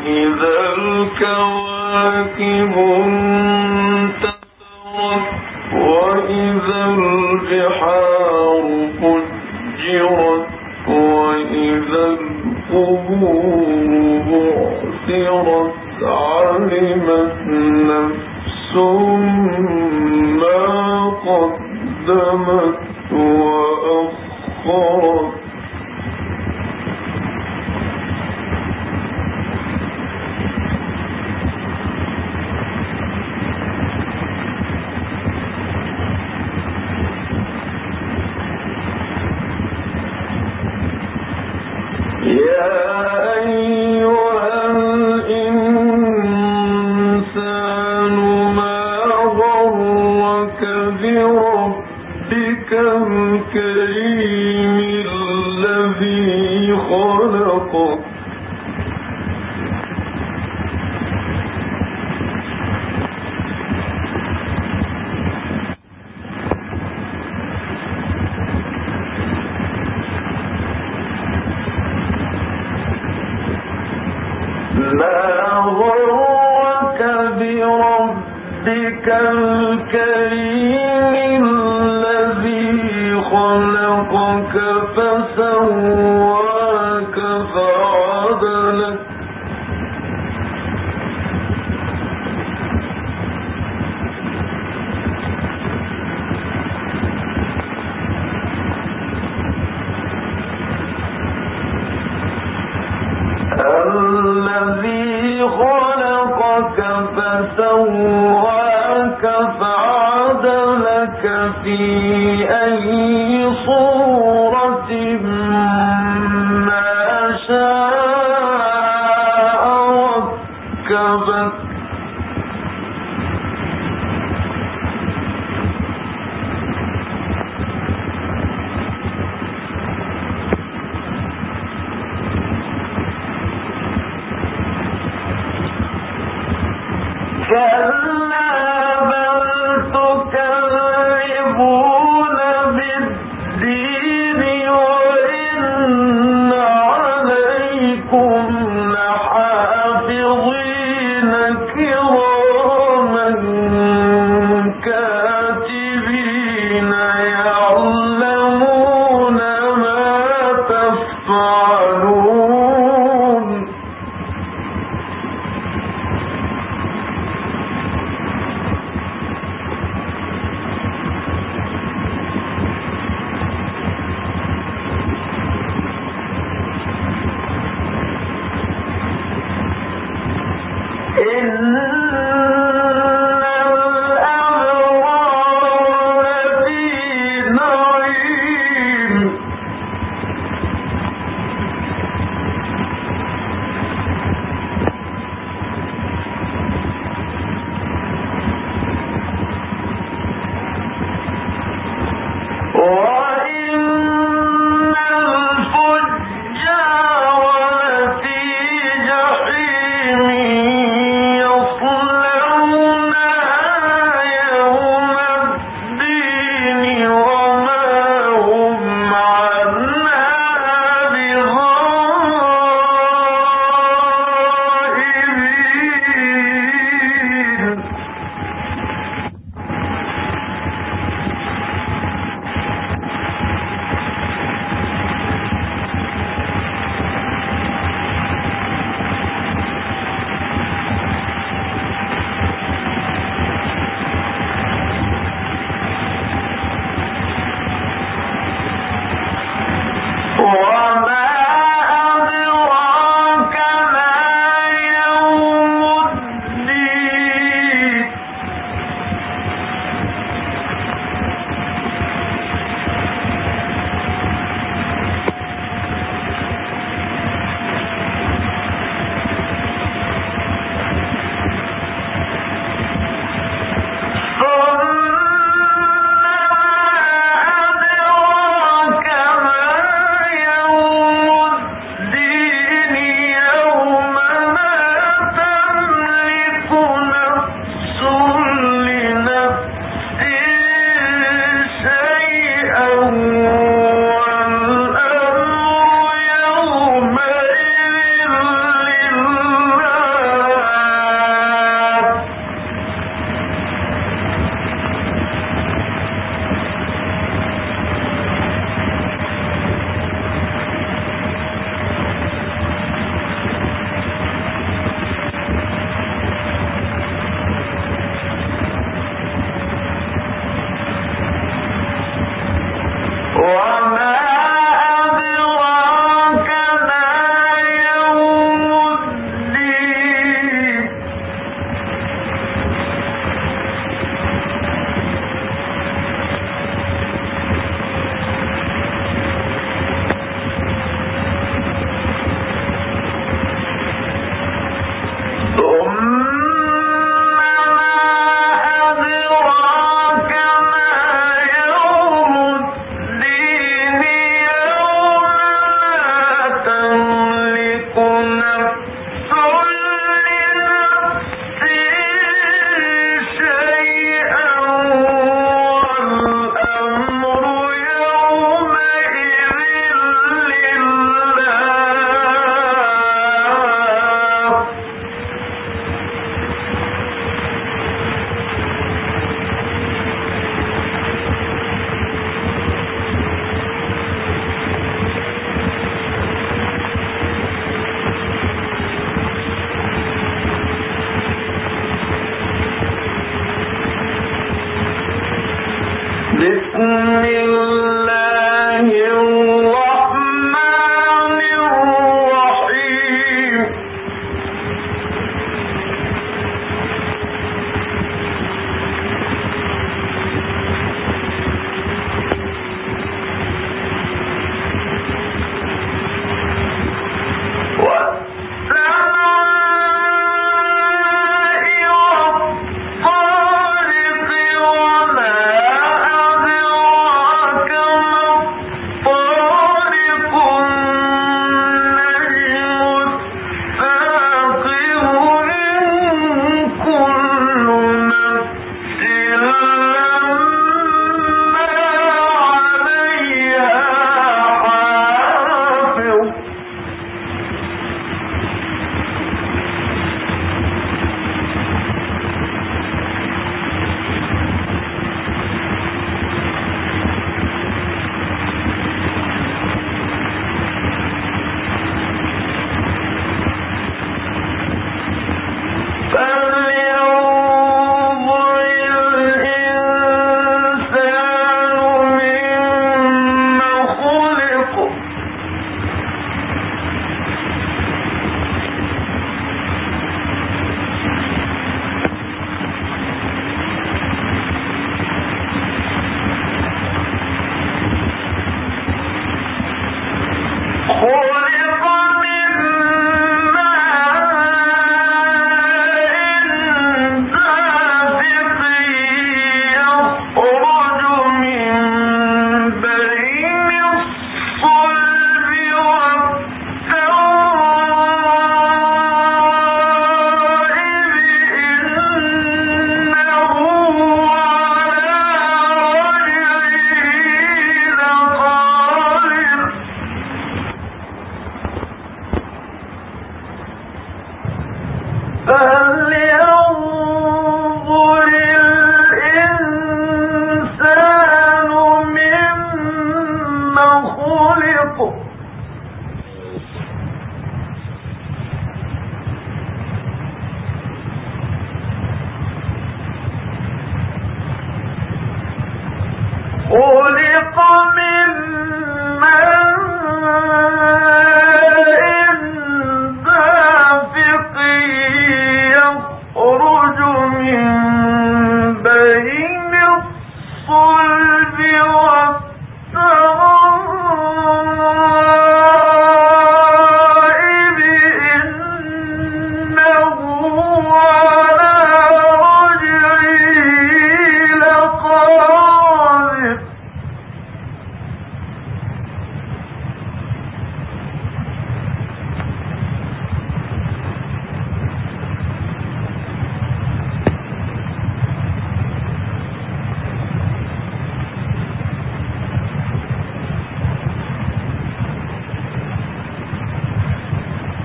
وإذا الكواكب انتثرت وإذا البحار فجرت وإذا القبور بعثرت علمت نفس ما قدمت وأخرت الكريم الذي خلقك ما غرك بربك الكريم خلقك فسواك فعدلك الذي خلقك فسواك فعدلك في أي صورة ما شاء ركبك كلا بل تكذبون بالدين وإن عليكم لحافظين كراما كاتبين يعلمون ما تفعلون إن الأبرار في نعيم وإن الفجار لفي جحيم يصلونها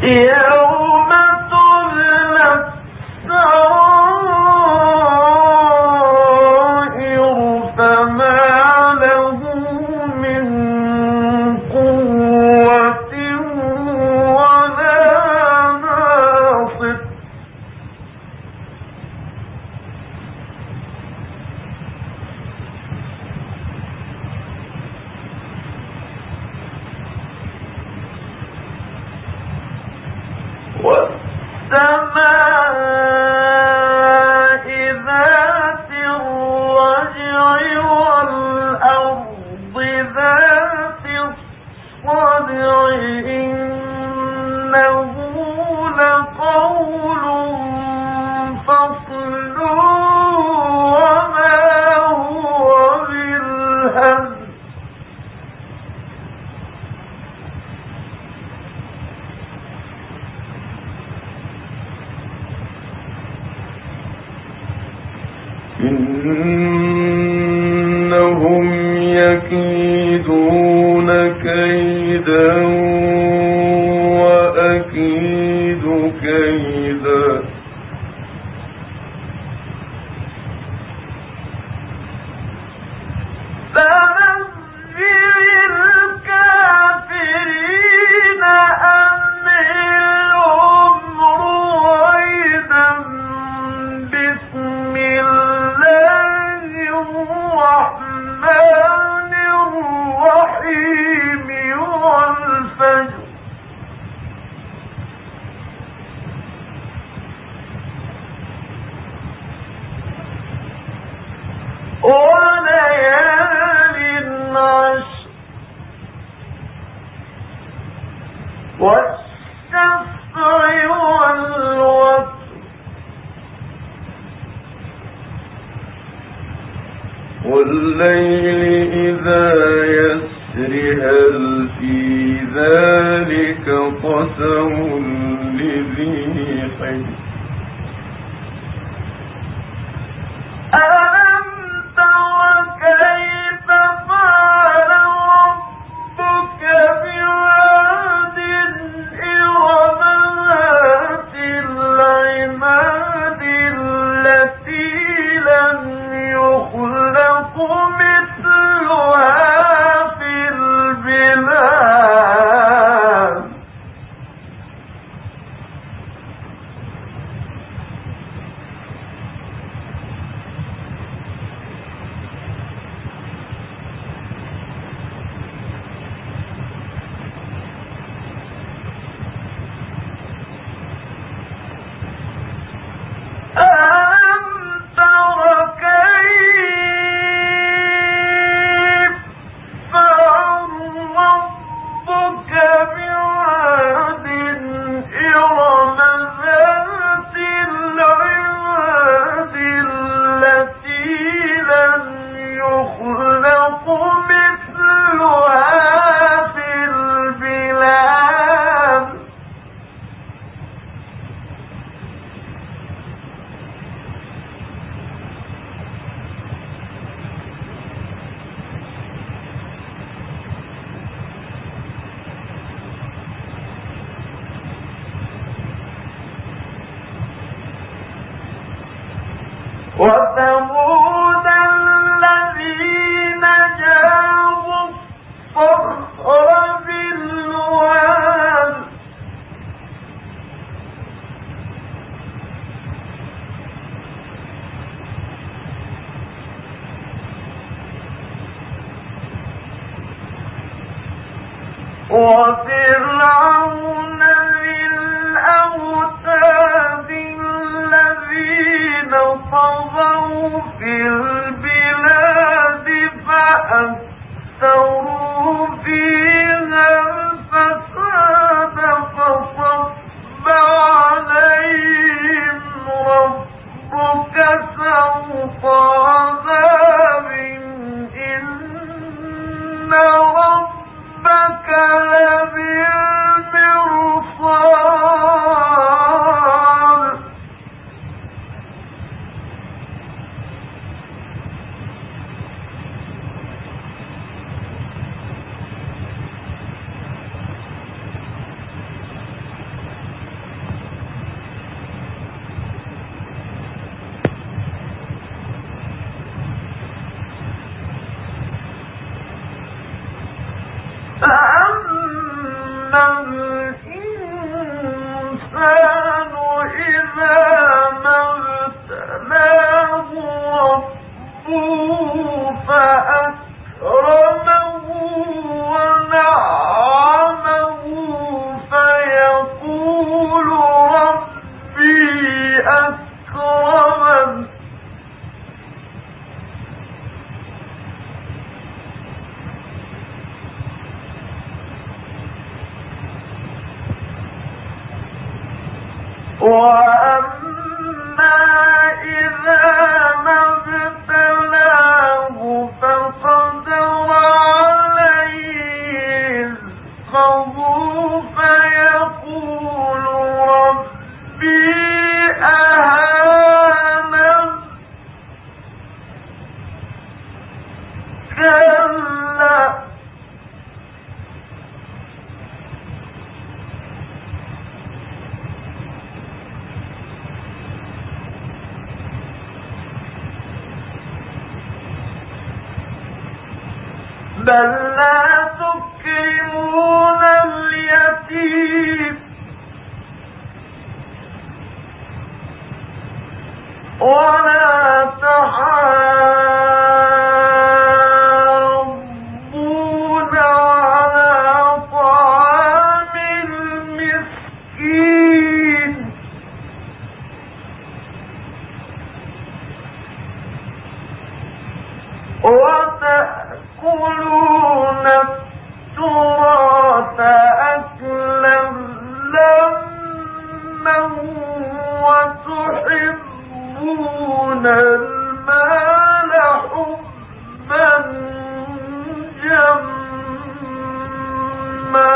يوم تبلى السرائر فما له من قوة ولا ناصر والسماء ذات الرجع والأرض ذات الصدع إنه لقول فصل وما هو بالهزل إنهم يكيدون كيدا وأكيد كيدا فمهل الكافرين أمهلهم رويدا بسم الله الرحمن الرحيم والفجر وليال عشر والشفع والوتر والليل إذا يسر هل في ذلك قسم لذي حجر ألم تر كيف فعل ربك بعاد إرم ذات العماد التي لم يخلق مثلها في البلاد ألم تر كيف فعل ربك بعاد إرم ذات العماد التي لم يخلق مثلها في البلاد وثمود الذين جابوا الصخر بالواد وفرعون ذي الأوتاد الذين طغوا في البلاد فأكثروا فيها الفساد فصب عليهم ربك سوط عذاب إن ربك لبالمرصاد وأما إذا ما ابتلاه فقدر عليه رزقه فيقول ربي أهانن كلا بل لا تكرمون اليتيم ولا تحاضون على طعام المسكين وتأكلون التراث أكلا لما وتحبون المال حبا جما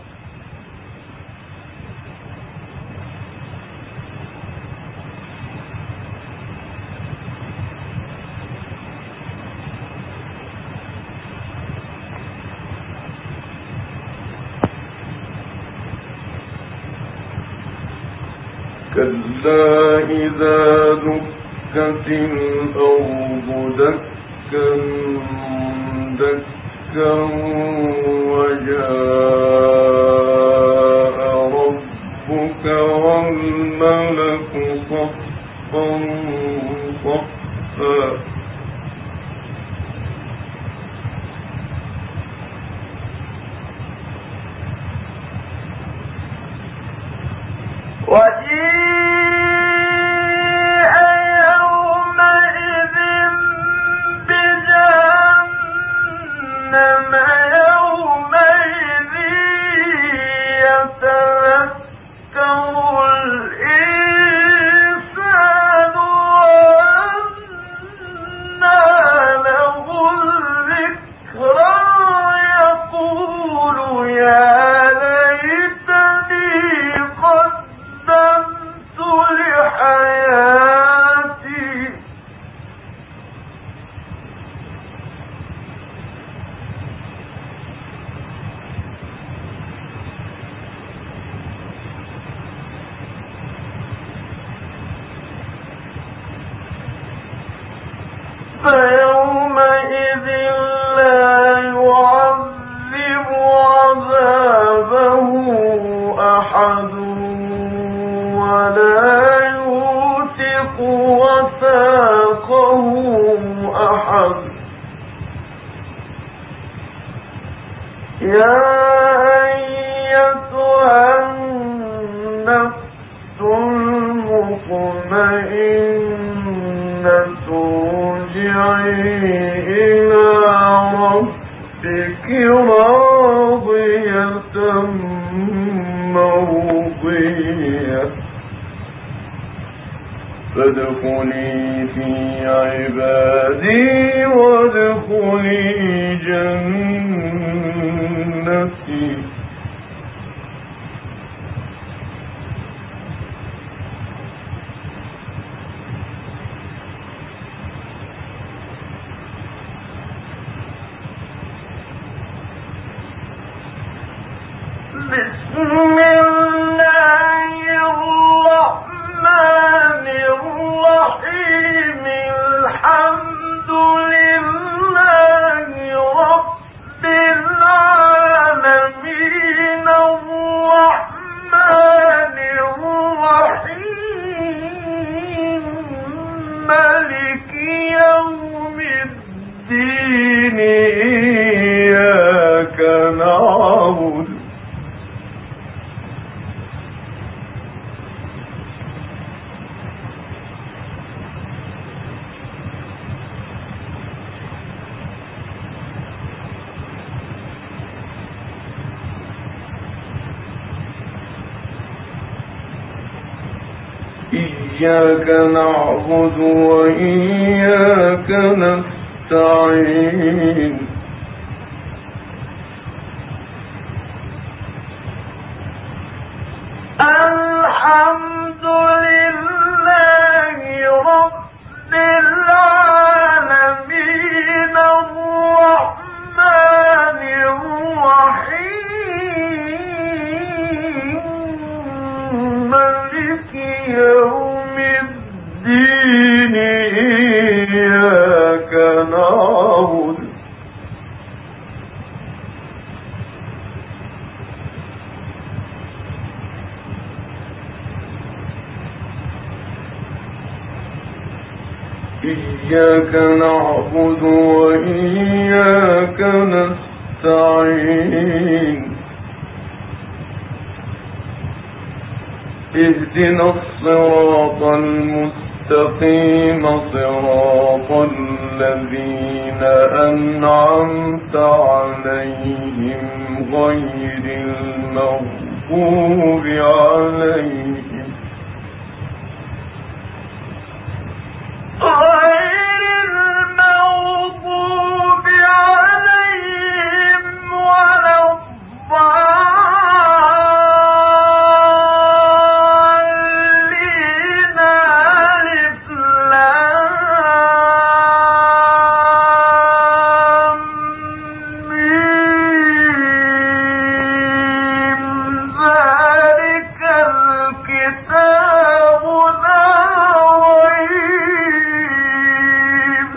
كلا إذا دكت الأرض دكا دكا وجاء ربك والملك صفا صفا وجيء يومئذ بجهنم يومئذ يتذكر الإنسان وأنى له الذكرى يقول يا ليتني قدمت لحياتي فيومئذ لا يعذب عذابه أحد ولا يوثق وثاقه أحد يا أيتها النفس المطمئنة ارجعي إلى ربك راضية مرضية فادخلي في عبادي وادخلي جنتي بسم الله الرحمن الرحيم الحمد لله رب العالمين الرحمن الرحيم مالك يوم الدين إياك نعبد إياك نعبد وإياك نستعين الحمد لله رب العالمين الرحمن الرحيم مالك يوم الدين إياك نعبد وإياك نستعين اهدنا الصراط المستقيم صراط الذين أنعمت عليهم غير المغضوب عليهم ولا الضالين ألف لام ميم ذلك الكتاب لا ريب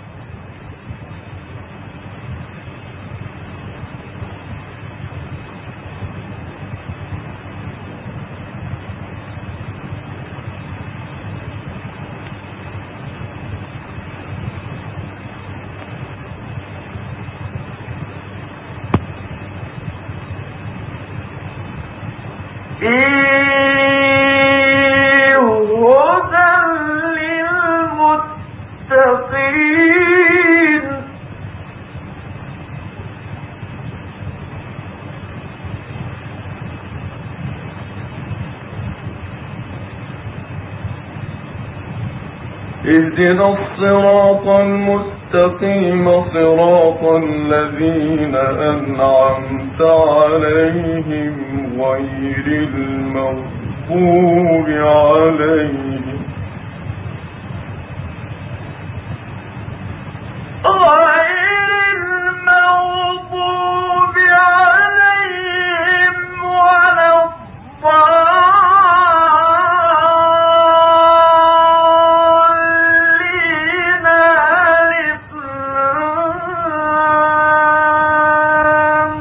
هدى للمتقين اهدنا الصراط المستقيم صراط الذين أنعمت عليهم غير المغضوب عليهم ولا الضالين ألف لام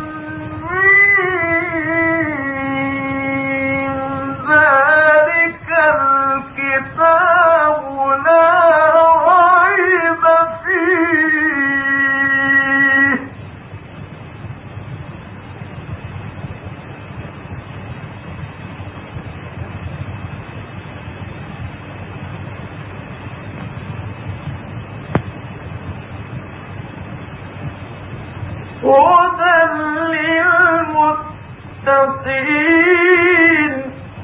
ميم ذلك الكتاب لا ريب فيه هدى للمتقين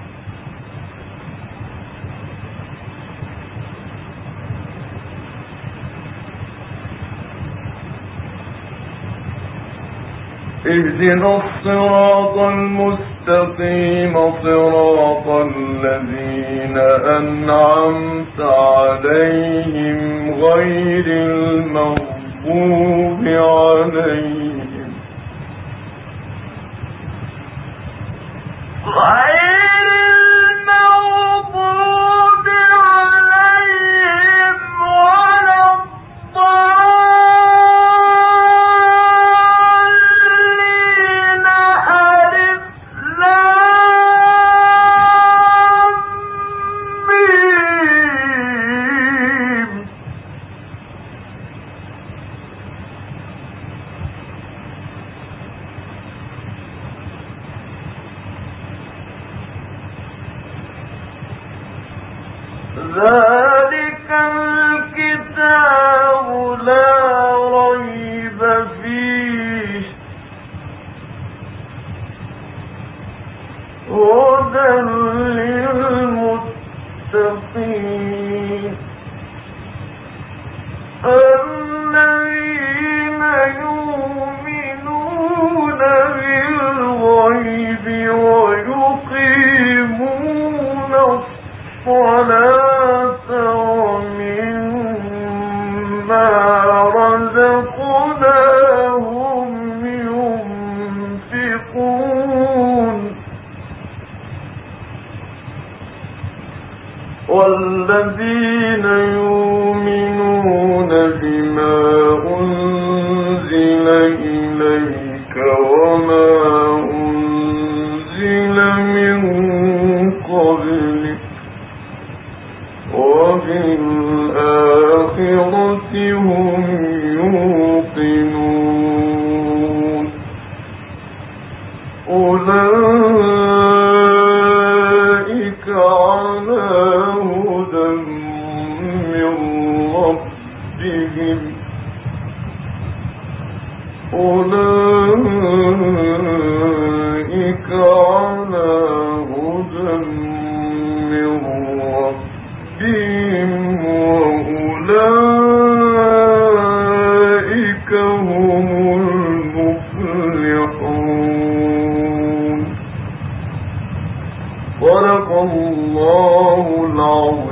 اهدنا الصراط المستقيم صراط الذين أنعمت عليهم غير المغضوب عليهم ولا الضالين ألف لام ميم ذلك الكتاب لا ريب فيه هدى للمتقين المتقين الذين يؤمنون بالغيب ويقيمون الصلاة ومما رزقناهم ينفقون والذين يؤمنون بما أنزل إليك وما أنزل من قبلك وبالآخرة هم يوقنون أولئك على هدى من ربهم أولئك على هدى من ربهم وأولئك هم المفلحون. صدق الله العظيم.